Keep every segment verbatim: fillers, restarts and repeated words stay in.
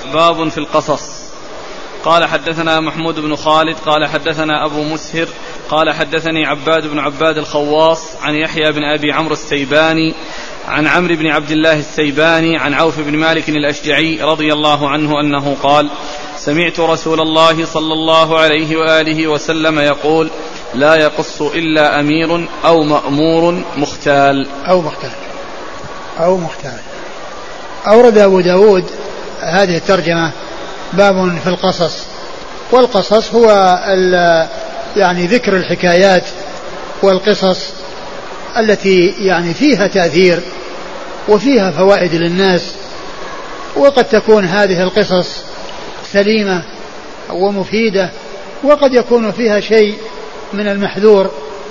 باب في القصص. قال حدثنا محمود بن خالد قال حدثنا أبو مسهر قال حدثني عباد بن عباد الخواص عن يحيى بن أبي عمرو السيباني عن عمرو بن عبد الله السيباني عن عوف بن مالك الأشجعي رضي الله عنه أنه قال: سمعت رسول الله صلى الله عليه وآله وسلم يقول: لا يقص إلا أمير أو مأمور مختال أو مختال أو مختال. أورد أبو داود هذه الترجمة باب في القصص. والقصص هو يعني ذكر الحكايات والقصص التي يعني فيها تأثير وفيها فوائد للناس، وقد تكون هذه القصص سليمة ومفيدة، وقد يكون فيها شيء من المحذور.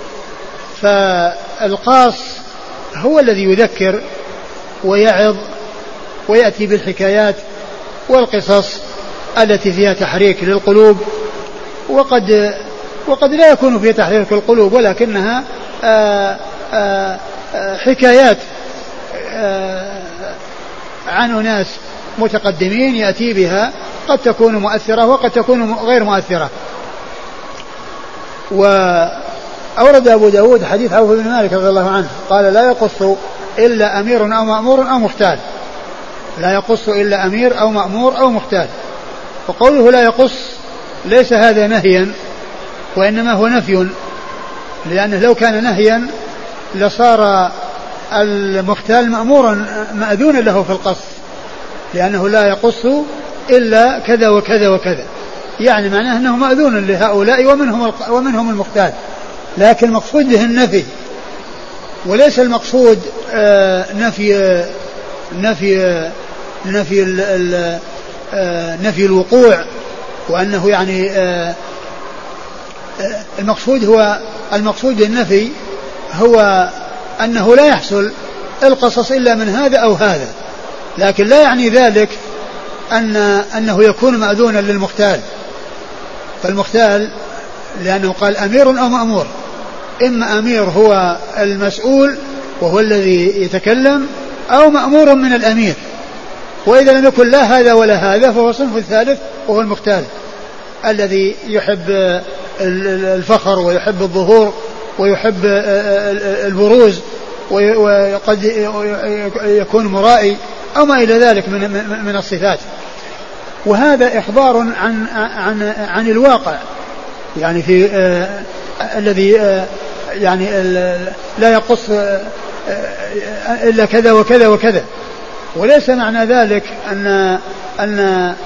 فالقاص هو الذي يذكر ويعظ ويأتي بالحكايات والقصص التي فيها تحريك للقلوب، وقد وقد لا يكون فيها تحريك القلوب، ولكنها آآ آآ حكايات عن أناس متقدمين يأتي بها، قد تكون مؤثرة وقد تكون غير مؤثرة. وأورد أبو داود حديث عوف بن مالك رضي الله عنه قال: لا يقص إلا أمير أو مأمور أو مختال. لا يقص إلا أمير أو مأمور أو مختال. وقوله لا يقص ليس هذا نهيا، وإنما هو نفي، لأنه لو كان نهيا لصار المختال مأمورا مأذونا له في القص، لأنه لا يقص إلا كذا وكذا وكذا، يعني معناه أنه مأذون لهؤلاء ومنهم ومنهم المختال. لكن المقصود به النفي، وليس المقصود آه نفي آه نفي آه نفي ال ال آه نفي الوقوع، وأنه يعني آه آه المقصود هو المقصود بالنفي هو أنه لا يحصل القصص إلا من هذا أو هذا، لكن لا يعني ذلك أن أنه يكون مأذونا للمختال. فالمختال لأنه قال أمير أو مأمور، إما أمير هو المسؤول وهو الذي يتكلم، أو مأمور من الأمير. وإذا لم يكن لا هذا ولا هذا فهو صنف الثالث، وهو المختال الذي يحب الفخر ويحب الظهور ويحب البروز، وقد يكون مرائي أو ما إلى ذلك من من الصفات. وهذا إخبار عن عن عن الواقع، يعني في آه الذي آه يعني لا يقص آه إلا كذا وكذا وكذا. وليس معنى ذلك أن أن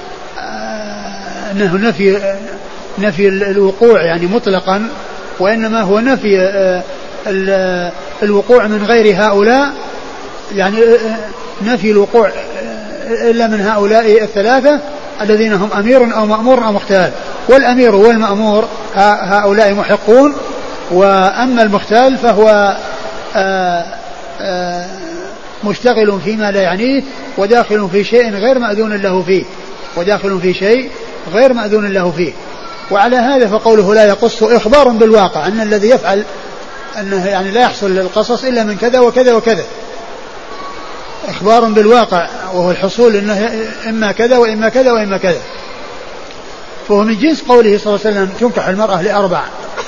آه أنه نفي نفي الوقوع يعني مطلقا، وإنما هو نفي آه الوقوع من غير هؤلاء، يعني آه نفي الوقوع آه إلا من هؤلاء الثلاثة الذين هم أمير أو مأمور أو مختال. والأمير والمأمور هؤلاء محقون، وأما المختال فهو آآ آآ مشتغل فيما لا يعنيه، وداخل في شيء غير مأذون له فيه وداخل في شيء غير مأذون له فيه. وعلى هذا فقوله لا يقص إخبار بالواقع أن الذي يفعل أنه يعني لا يحصل للقصص إلا من كذا وكذا وكذا، إخبار بالواقع، وهو الحصول إنه إما كذا وإما كذا وإما كذا. فهو من جنس قوله صلى الله عليه وسلم تنكح المرأة لأربع،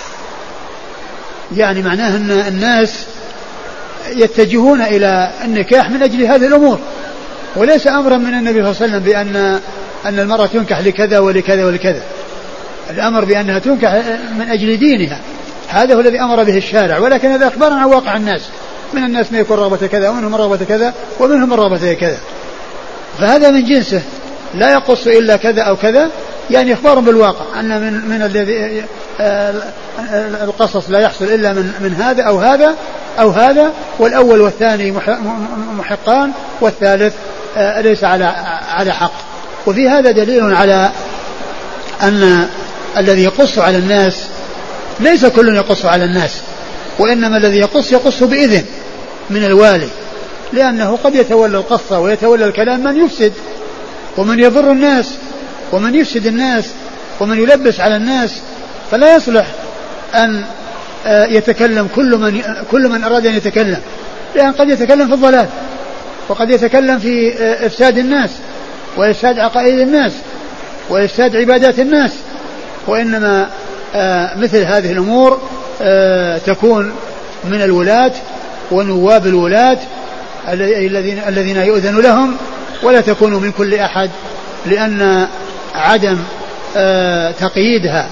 يعني معناه أن الناس يتجهون إلى النكاح من أجل هذه الأمور، وليس أمرا من النبي صلى الله عليه وسلم بأن أن المرأة تنكح لكذا ولكذا ولكذا. الأمر بأنها تنكح من أجل دينها، هذا هو الذي أمر به الشارع، ولكن هذا أخبار عن واقع الناس. من الناس ما يكون رغبة كذا، ومنهم رغبة كذا، ومنهم رغبة كذا. فهذا من جنسه لا يقص إلا كذا أو كذا، يعني إخبار بالواقع أن من من الذي القصص لا يحصل إلا من من هذا أو هذا أو هذا، والأول والثاني محقان، والثالث ليس على على حق. وفي هذا دليل على أن الذي يقص على الناس ليس كل يقص على الناس، وإنما الذي يقص يقص بإذن من الوالي، لأنه قد يتولى القصة ويتولى الكلام من يفسد ومن يضر الناس ومن يفسد الناس ومن يلبس على الناس، فلا يصلح أن يتكلم كل من كل من أراد أن يتكلم، لأن قد يتكلم في الضلال وقد يتكلم في إفساد الناس، وإفساد عقائد الناس وإفساد عبادات الناس. وإنما آه مثل هذه الأمور آه تكون من الولاة ونواب الولاة الذين الذين يؤذن لهم، ولا تكون من كل أحد، لأن عدم آه تقييدها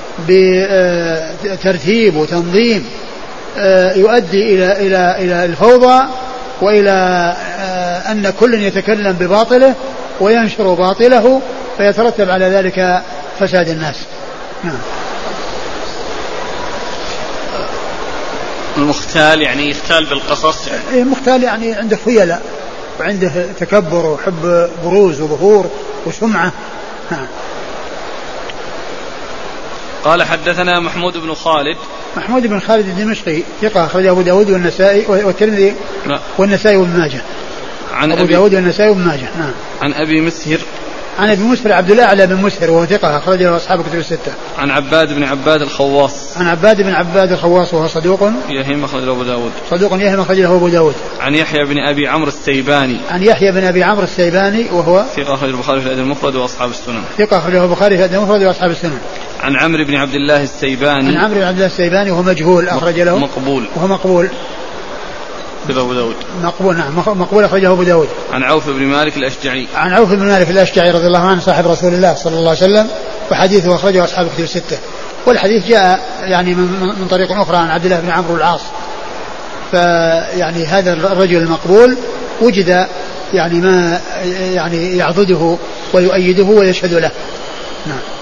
بترتيب وتنظيم آه يؤدي إلى إلى إلى الفوضى وإلى آه أن كل يتكلم بباطله وينشر باطله، فيترتب على ذلك فساد الناس. نعم. المختال يعني يختال بالقصص يعني. إيه مختال يعني عنده خيلاء وعنده تكبر وحب بروز وظهور وسمعة. نعم. قال حدثنا محمود بن خالد. محمود بن خالد الدمشقي ثقة أخرجه أبو داود والنسائي والترمذي والنسائي وابن ماجه. عن أبو داود والنسائي وابن ماجه. نعم. عن أبي مسهر. عن أبي مسهر عبد الله على بن مسهر وهو ثقة أخرجه أصحاب الكتب الستة. عن عباد بن عباد الخواص. عن عباد بن عباد الخواص وهو صدوق يهم أخرجه أبو داود. صدوق يهم أخرجه أبو داود. عن يحيى بن أبي عمرو السيباني. عن يحيى بن أبي عمرو السيباني وهو ثقة أخرجه البخاري في الأدب المفرد وأصحاب السنن. ثقة أخرجه البخاري في الأدب المفرد وأصحاب السنن. عن عمرو بن عبد الله السيباني. عن عمرو بن عبد الله السيباني وهو مجهول أخرج له. مقبول. وهو مقبول. أبو داود. مقبول نعم مقبول أخرجه أبو داود. عن عوف بن مالك الأشجعي. عن عوف بن مالك الأشجعي رضي الله عنه صاحب رسول الله صلى الله عليه وسلم، وحديثه أخرجه أصحاب الكتب الستة. والحديث جاء يعني من طريق أخرى عن عبد الله بن عمرو العاص. فيعني هذا الرجل المقبول وجد يعني ما يعني يعضده ويؤيده ويشهد له. نعم.